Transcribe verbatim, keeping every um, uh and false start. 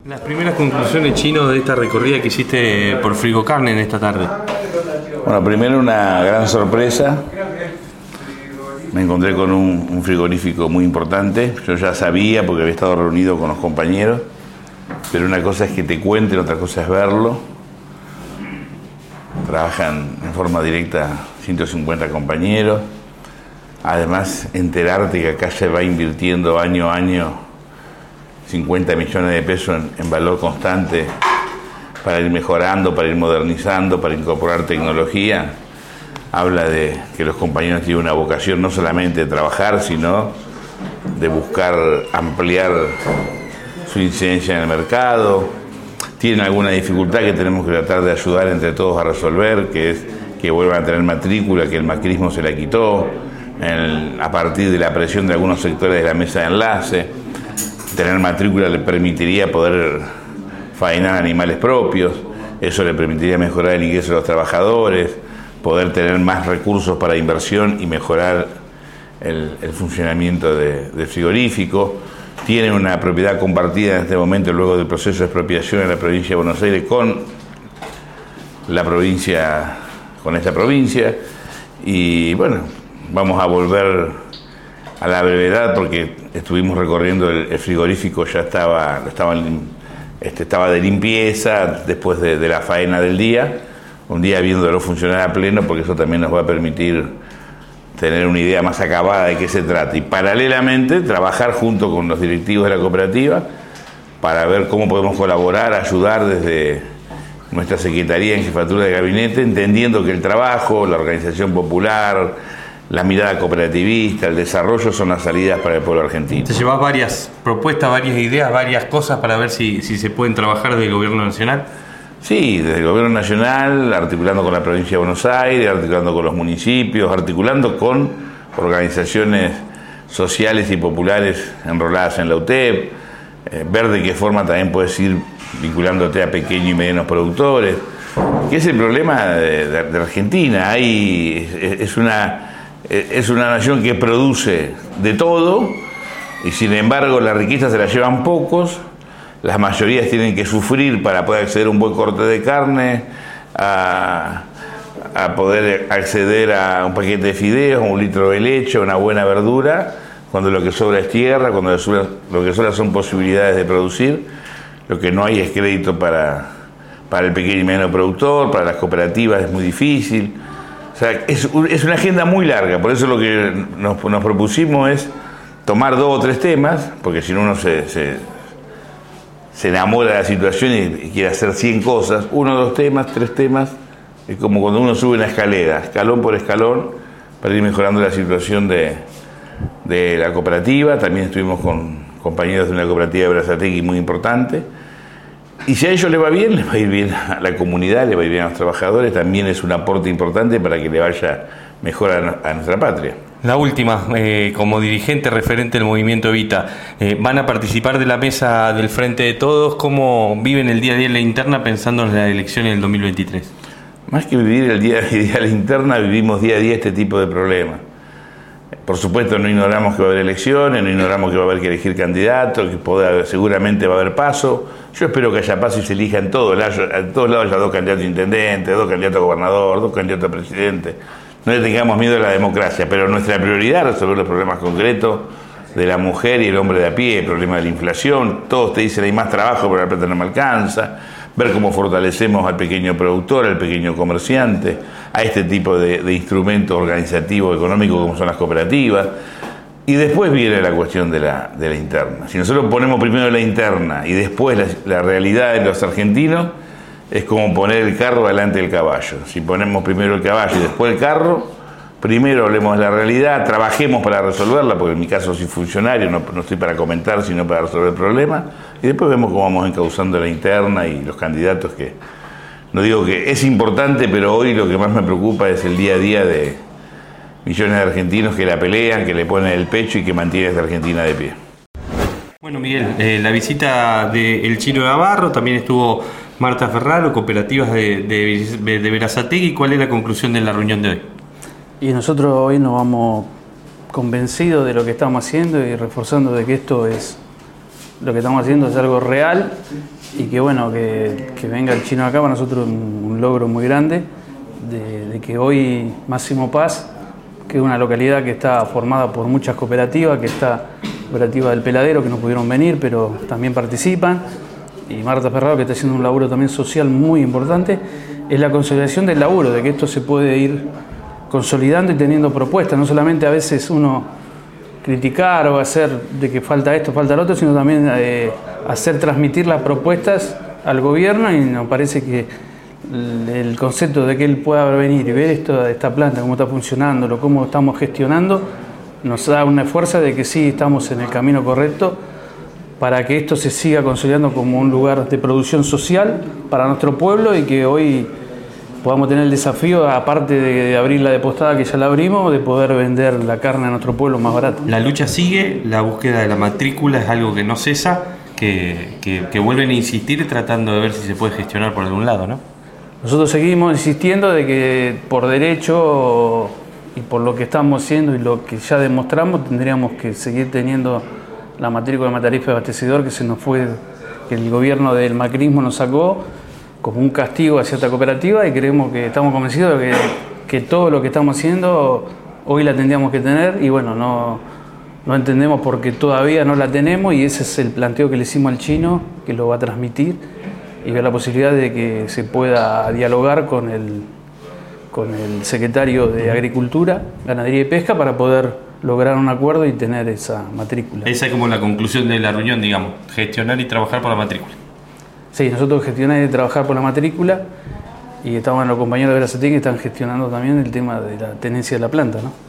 Las primeras conclusiones, Chino, de esta recorrida que hiciste por Frigocarne en esta tarde. Bueno, primero una gran sorpresa. Me encontré con un, un frigorífico muy importante. Yo ya sabía porque había estado reunido con los compañeros, pero una cosa es que te cuenten, otra cosa es verlo. Trabajan en forma directa ciento cincuenta compañeros. Además, enterarte que acá se va invirtiendo año a año cincuenta millones de pesos en, en valor constante para ir mejorando, para ir modernizando, para incorporar tecnología, habla de que los compañeros tienen una vocación no solamente de trabajar, sino de buscar ampliar su incidencia en el mercado. Tienen alguna dificultad que tenemos que tratar de ayudar entre todos a resolver, que es que vuelvan a tener matrícula, que el macrismo se la quitó, en, a partir de la presión de algunos sectores de la mesa de enlace. Tener matrícula le permitiría poder faenar animales propios, eso le permitiría mejorar el ingreso de los trabajadores, poder tener más recursos para inversión y mejorar el, el funcionamiento de, del frigorífico. Tienen una propiedad compartida en este momento, luego del proceso de expropiación en la provincia de Buenos Aires con la provincia, con esta provincia, y bueno, vamos a volver a la brevedad porque estuvimos recorriendo el, el frigorífico, ya estaba, estaba, este, estaba de limpieza después de, de la faena del día, un día viéndolo funcionar a pleno, porque eso también nos va a permitir tener una idea más acabada de qué se trata, y paralelamente trabajar junto con los directivos de la cooperativa para ver cómo podemos colaborar, ayudar desde nuestra Secretaría en Jefatura de Gabinete, entendiendo que el trabajo, la organización popular, la mirada cooperativista, el desarrollo son las salidas para el pueblo argentino. Te llevas varias propuestas, varias ideas, varias cosas para ver si, si se pueden trabajar desde el gobierno nacional. Sí, desde el gobierno nacional, articulando con la provincia de Buenos Aires, articulando con los municipios, articulando con organizaciones sociales y populares enroladas en la U T E P, eh, ver de qué forma también puedes ir vinculándote a pequeños y medianos productores, que es el problema de, de, de Argentina. Hay, es, es una... Es una nación que produce de todo y sin embargo la riqueza se la llevan pocos, las mayorías tienen que sufrir para poder acceder a un buen corte de carne, a, a poder acceder a un paquete de fideos, a un litro de leche, a una buena verdura, cuando lo que sobra es tierra, cuando lo, sobra, lo que sobra son posibilidades de producir, lo que no hay es crédito para, para el pequeño y mediano productor, para las cooperativas es muy difícil. O sea, es, es una agenda muy larga, por eso lo que nos, nos propusimos es tomar dos o tres temas, porque si no uno se, se, se enamora de la situación y, y quiere hacer cien cosas, uno, dos temas, tres temas, es como cuando uno sube una escalera, escalón por escalón, para ir mejorando la situación de, de la cooperativa. También estuvimos con compañeros de una cooperativa de Berazategui muy importante. Y si a ellos les va bien, les va a ir bien a la comunidad, les va a ir bien a los trabajadores, también es un aporte importante para que le vaya mejor a, a nuestra patria. La última, eh, como dirigente referente del movimiento Evita, eh, ¿van a participar de la mesa del Frente de Todos? ¿Cómo viven el día a día en la interna pensando en las elecciones del dos mil veintitrés? Más que vivir el día a día en la interna, vivimos día a día este tipo de problemas. Por supuesto, no ignoramos que va a haber elecciones, no ignoramos que va a haber que elegir candidatos, que puede haber, seguramente va a haber paso. Yo espero que haya paso y se elija en todos lados, en todos lados haya dos candidatos a intendente, dos candidatos a gobernador, dos candidatos a presidente. No le tengamos miedo a la democracia, pero nuestra prioridad es resolver los problemas concretos de la mujer y el hombre de a pie, el problema de la inflación. Todos te dicen hay más trabajo, pero la plata no me alcanza. Ver cómo fortalecemos al pequeño productor, al pequeño comerciante, a este tipo de, de instrumentos organizativos, económicos como son las cooperativas. Y después viene la cuestión de la, de la interna. Si nosotros ponemos primero la interna y después la, la realidad de los argentinos, es como poner el carro delante del caballo. Si ponemos primero el caballo y después el carro, primero hablemos de la realidad, trabajemos para resolverla, porque en mi caso soy funcionario, no, no estoy para comentar, sino para resolver el problema, y después vemos cómo vamos encauzando la interna y los candidatos, que no digo que es importante, pero hoy lo que más me preocupa es el día a día de millones de argentinos que la pelean, que le ponen el pecho y que mantienen a esta Argentina de pie. Bueno, Miguel, eh, la visita del Chino Navarro, también estuvo Marta Ferraro, cooperativas de, de, de Berazategui. ¿Cuál es la conclusión de la reunión de hoy? Y nosotros hoy nos vamos convencidos de lo que estamos haciendo y reforzando de que esto es lo que estamos haciendo es algo real y que bueno, que, que venga el chino acá para nosotros es un, un logro muy grande de, de que hoy Máximo Paz, que es una localidad que está formada por muchas cooperativas, que está cooperativa del Peladero, que no pudieron venir, pero también participan, y Marta Ferraro, que está haciendo un laburo también social muy importante, es la consolidación del laburo, de que esto se puede ir consolidando y teniendo propuestas, no solamente a veces uno criticar o hacer de que falta esto, falta lo otro, sino también eh, hacer transmitir las propuestas al gobierno, y nos parece que el concepto de que él pueda venir y ver esto, esta planta, cómo está funcionando, cómo estamos gestionando, nos da una fuerza de que sí estamos en el camino correcto para que esto se siga consolidando como un lugar de producción social para nuestro pueblo y que hoy podamos tener el desafío, aparte de abrir la depostada que ya la abrimos, de poder vender la carne a nuestro pueblo más barato. La lucha sigue, la búsqueda de la matrícula es algo que no cesa, que, que, que vuelven a insistir tratando de ver si se puede gestionar por algún lado, ¿no? Nosotros seguimos insistiendo de que por derecho y por lo que estamos haciendo y lo que ya demostramos, tendríamos que seguir teniendo la matrícula de tarifa de abastecedor que se nos fue, que el gobierno del macrismo nos sacó como un castigo hacia esta cooperativa, y creemos que estamos convencidos de que, que todo lo que estamos haciendo hoy la tendríamos que tener, y bueno, no, no entendemos por qué todavía no la tenemos, y ese es el planteo que le hicimos al chino, que lo va a transmitir y ver la posibilidad de que se pueda dialogar con el, con el secretario de Agricultura, Ganadería y Pesca para poder lograr un acuerdo y tener esa matrícula. Esa es como la conclusión de la reunión, digamos, gestionar y trabajar por la matrícula. Sí, nosotros gestionamos y trabajar por la matrícula, y estamos los compañeros de Veracetí que están gestionando también el tema de la tenencia de la planta, ¿no?